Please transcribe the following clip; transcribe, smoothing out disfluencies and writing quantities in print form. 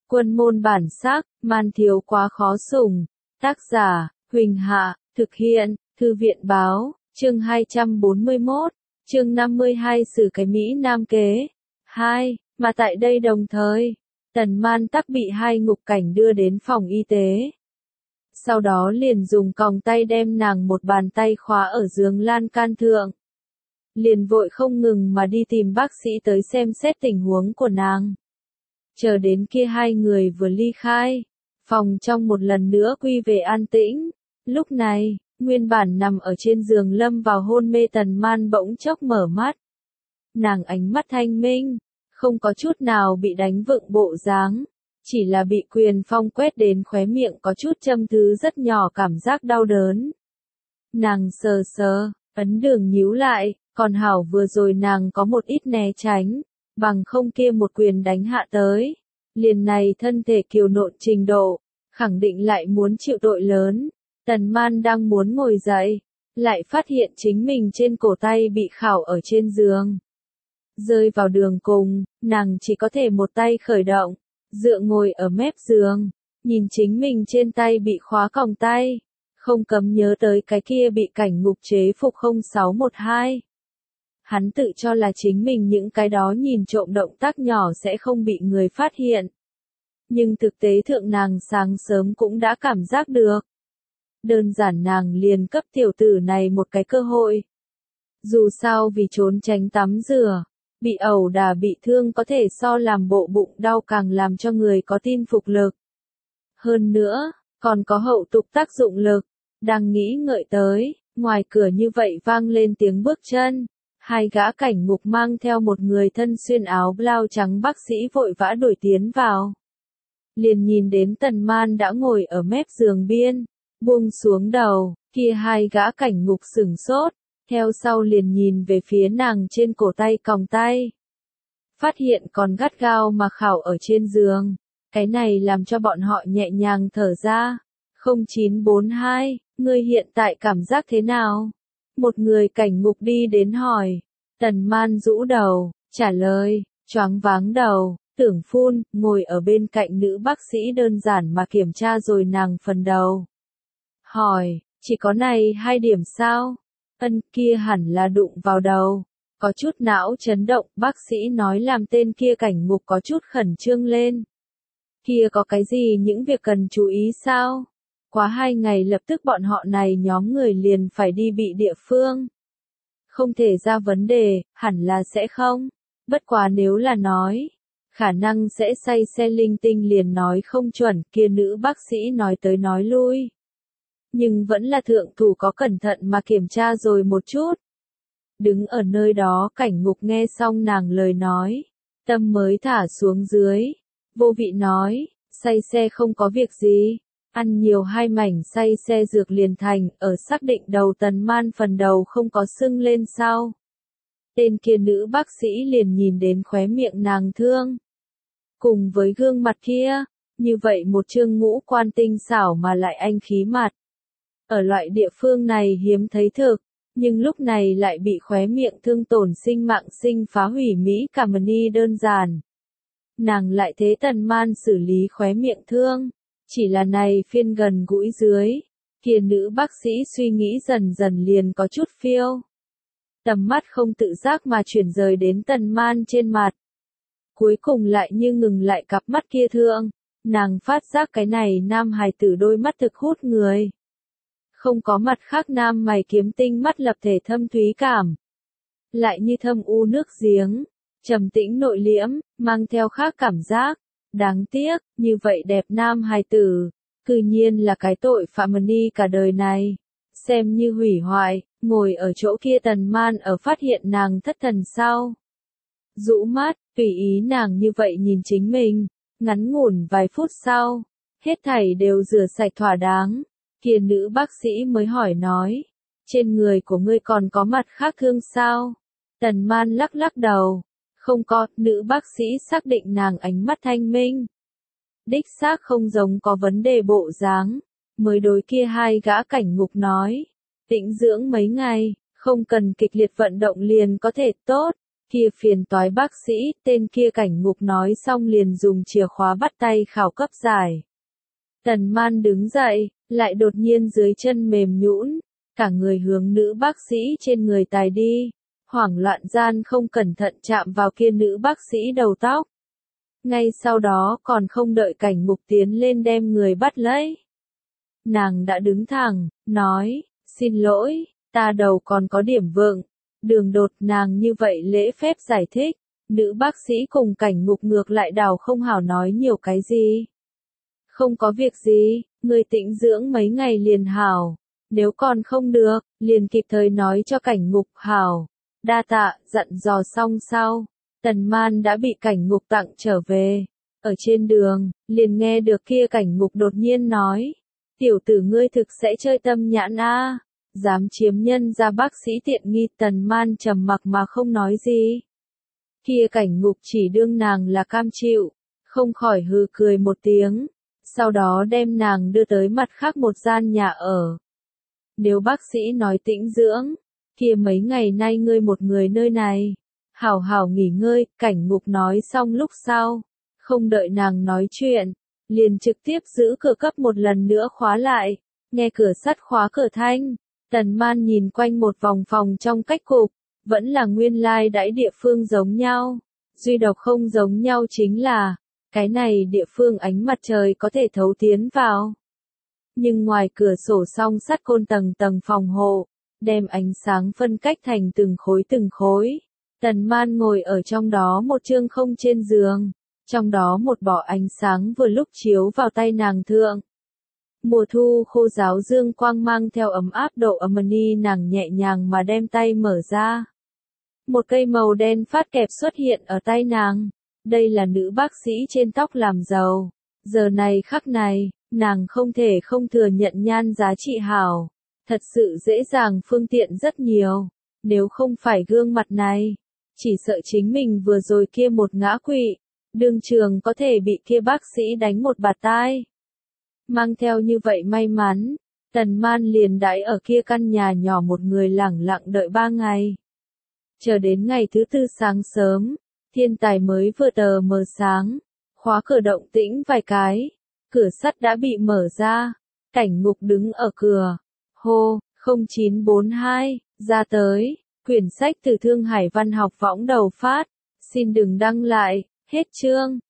Quân môn bản sắc, man thiếu quá khó sủng. Tác giả, Huỳnh Hạ, thực hiện, Thư viện báo, chương 241, chương 52 xử cái Mỹ Nam kế. 2. Mà tại đây đồng thời, Tần Man tắc bị hai ngục cảnh đưa đến phòng y tế. Sau đó liền dùng còng tay đem nàng một bàn tay khóa ở giường lan can thượng. Liền vội không ngừng mà đi tìm bác sĩ tới xem xét tình huống của nàng. Chờ đến kia hai người vừa ly khai, phòng trong một lần nữa quy về an tĩnh. Lúc này, nguyên bản nằm ở trên giường lâm vào hôn mê Tần Man bỗng chốc mở mắt. Nàng ánh mắt thanh minh, không có chút nào bị đánh vựng bộ dáng, chỉ là bị quyền phong quét đến khóe miệng có chút châm thứ rất nhỏ cảm giác đau đớn. Nàng sờ sờ, ấn đường nhíu lại, còn hảo vừa rồi nàng có một ít né tránh, bằng không kia một quyền đánh hạ tới. Liền này thân thể kiều nộn trình độ, khẳng định lại muốn chịu tội lớn. Tần Man đang muốn ngồi dậy, lại phát hiện chính mình trên cổ tay bị khảo ở trên giường. Rơi vào đường cùng, nàng chỉ có thể một tay khởi động, dựa ngồi ở mép giường, nhìn chính mình trên tay bị khóa còng tay, không cấm nhớ tới cái kia bị cảnh ngục chế phục 0612. Hắn tự cho là chính mình những cái đó nhìn trộm động tác nhỏ sẽ không bị người phát hiện. Nhưng thực tế thượng nàng sáng sớm cũng đã cảm giác được. Đơn giản nàng liền cấp tiểu tử này một cái cơ hội. Dù sao vì trốn tránh tắm rửa, bị ẩu đả bị thương có thể so làm bộ bụng đau càng làm cho người có tin phục lực. Hơn nữa, còn có hậu tục tác dụng lực. Đang nghĩ ngợi tới, ngoài cửa như vậy vang lên tiếng bước chân. Hai gã cảnh ngục mang theo một người thân xuyên áo blau trắng bác sĩ vội vã đuổi tiến vào. Liền nhìn đến Tần Man đã ngồi ở mép giường biên, buông xuống đầu, kia hai gã cảnh ngục sửng sốt, theo sau liền nhìn về phía nàng trên cổ tay còng tay. Phát hiện còn gắt gao mà khảo ở trên giường, cái này làm cho bọn họ nhẹ nhàng thở ra. 0942, ngươi hiện tại cảm giác thế nào? Một người cảnh ngục đi đến hỏi. Tần Man rũ đầu, trả lời, choáng váng đầu, tưởng phun, ngồi ở bên cạnh nữ bác sĩ đơn giản mà kiểm tra rồi nàng phần đầu. Hỏi, chỉ có này hai điểm sao? Ân, kia hẳn là đụng vào đầu. Có chút não chấn động, bác sĩ nói làm tên kia cảnh ngục có chút khẩn trương lên. Kia có cái gì những việc cần chú ý sao? Quá 2 ngày lập tức bọn họ này nhóm người liền phải đi bị địa phương. Không thể ra vấn đề, hẳn là sẽ không. Bất quá nếu là nói, khả năng sẽ say xe linh tinh liền nói không chuẩn, kia nữ bác sĩ nói tới nói lui. Nhưng vẫn là thượng thủ có cẩn thận mà kiểm tra rồi một chút. Đứng ở nơi đó cảnh ngục nghe xong nàng lời nói, tâm mới thả xuống dưới. Vô vị nói, say xe không có việc gì. Ăn nhiều 2 mảnh say xe dược liền thành, ở xác định đầu Tần Man phần đầu không có sưng lên sau. Tên kia nữ bác sĩ liền nhìn đến khóe miệng nàng thương. Cùng với gương mặt kia, như vậy một trương ngũ quan tinh xảo mà lại anh khí mặt. Ở loại địa phương này hiếm thấy thực, nhưng lúc này lại bị khóe miệng thương tổn sinh mạng sinh phá hủy Mỹ Camini đơn giản. Nàng lại thế Tần Man xử lý khóe miệng thương. Chỉ là này phiên gần gũi dưới, kia nữ bác sĩ suy nghĩ dần dần liền có chút phiêu. Tầm mắt không tự giác mà chuyển rời đến Tần Man trên mặt. Cuối cùng lại như ngừng lại cặp mắt kia thượng, nàng phát giác cái này nam hài tử đôi mắt thực hút người. Không có mặt khác nam mày kiếm tinh mắt lập thể thâm thúy cảm. Lại như thâm u nước giếng, trầm tĩnh nội liễm, mang theo khác cảm giác. Đáng tiếc, như vậy đẹp nam hài tử, cư nhiên là cái tội phạm ni cả đời này. Xem như hủy hoại, ngồi ở chỗ kia Tần Man ở phát hiện nàng thất thần sau. Rũ mắt, tùy ý nàng như vậy nhìn chính mình, ngắn ngủn vài phút sau, hết thảy đều rửa sạch thỏa đáng. Kia nữ bác sĩ mới hỏi nói, trên người của ngươi còn có mặt khác thương sao? Tần Man lắc lắc đầu. Không có, nữ bác sĩ xác định nàng ánh mắt thanh minh. Đích xác không giống có vấn đề bộ dáng, mới đối kia hai gã cảnh ngục nói. Tĩnh dưỡng mấy ngày, không cần kịch liệt vận động liền có thể tốt. Kia phiền toái bác sĩ, tên kia Cảnh Ngục nói xong liền dùng chìa khóa bắt tay khảo cấp giải. Tần Man đứng dậy, lại đột nhiên dưới chân mềm nhũn, cả người hướng nữ bác sĩ trên người tài đi, hoảng loạn gian không cẩn thận chạm vào kia nữ bác sĩ đầu tóc. Ngay sau đó còn không đợi Cảnh Ngục tiến lên đem người bắt lấy. Nàng đã đứng thẳng, nói, xin lỗi, ta đầu còn có điểm vượng. Đường Đột nàng như vậy lễ phép giải thích, nữ bác sĩ cùng Cảnh Ngục ngược lại đào không hảo nói nhiều cái gì. Không có việc gì, người tĩnh dưỡng mấy ngày liền hảo, nếu còn không được, liền kịp thời nói cho Cảnh Ngục hảo. Đa tạ, dặn dò xong sau, Tần Man đã bị Cảnh Ngục tặng trở về. Ở trên đường, liền nghe được kia Cảnh Ngục đột nhiên nói, tiểu tử ngươi thực sẽ chơi tâm nhãn a, dám chiếm nhân ra bác sĩ tiện nghi. Tần Man trầm mặc mà không nói gì. Kia Cảnh Ngục chỉ đương nàng là cam chịu, không khỏi hừ cười một tiếng, sau đó đem nàng đưa tới mặt khác một gian nhà ở. Nếu bác sĩ nói tĩnh dưỡng, kia mấy ngày nay ngươi một người nơi này, hảo hảo nghỉ ngơi. Cảnh Ngục nói xong lúc sau, không đợi nàng nói chuyện, liền trực tiếp giữ cửa cấp một lần nữa khóa lại. Nghe cửa sắt khóa cửa thanh, Tần Man nhìn quanh một vòng phòng trong cách cục, vẫn là nguyên lai đãi địa phương giống nhau, duy độc không giống nhau chính là, cái này địa phương ánh mặt trời có thể thấu tiến vào. Nhưng ngoài cửa sổ song sắt côn tầng tầng phòng hộ, đem ánh sáng phân cách thành từng khối từng khối. Tần Man ngồi ở trong đó một chương không trên giường, trong đó một bỏ ánh sáng vừa lúc chiếu vào tay nàng thượng. Mùa thu khô ráo dương quang mang theo ấm áp độ amani, nàng nhẹ nhàng mà đem tay mở ra. Một cây màu đen phát kẹp xuất hiện ở tay nàng. Đây là nữ bác sĩ trên tóc làm giàu. Giờ này khắc này, nàng không thể không thừa nhận nhan giá trị hảo. Thật sự dễ dàng phương tiện rất nhiều. Nếu không phải gương mặt này, chỉ sợ chính mình vừa rồi kia một ngã quỵ, đương trường có thể bị kia bác sĩ đánh một bạt tai. Mang theo như vậy may mắn, Tần Man liền đãi ở kia căn nhà nhỏ một người lẳng lặng đợi 3 ngày. Chờ đến ngày thứ tư sáng sớm, thiên tài mới vừa tờ mờ sáng, khóa cửa động tĩnh vài cái, cửa sắt đã bị mở ra, Cảnh Ngục đứng ở cửa, hô, 0942, ra tới, quyển sách từ Thương Hải Văn học võng đầu phát, xin đừng đăng lại, hết chương.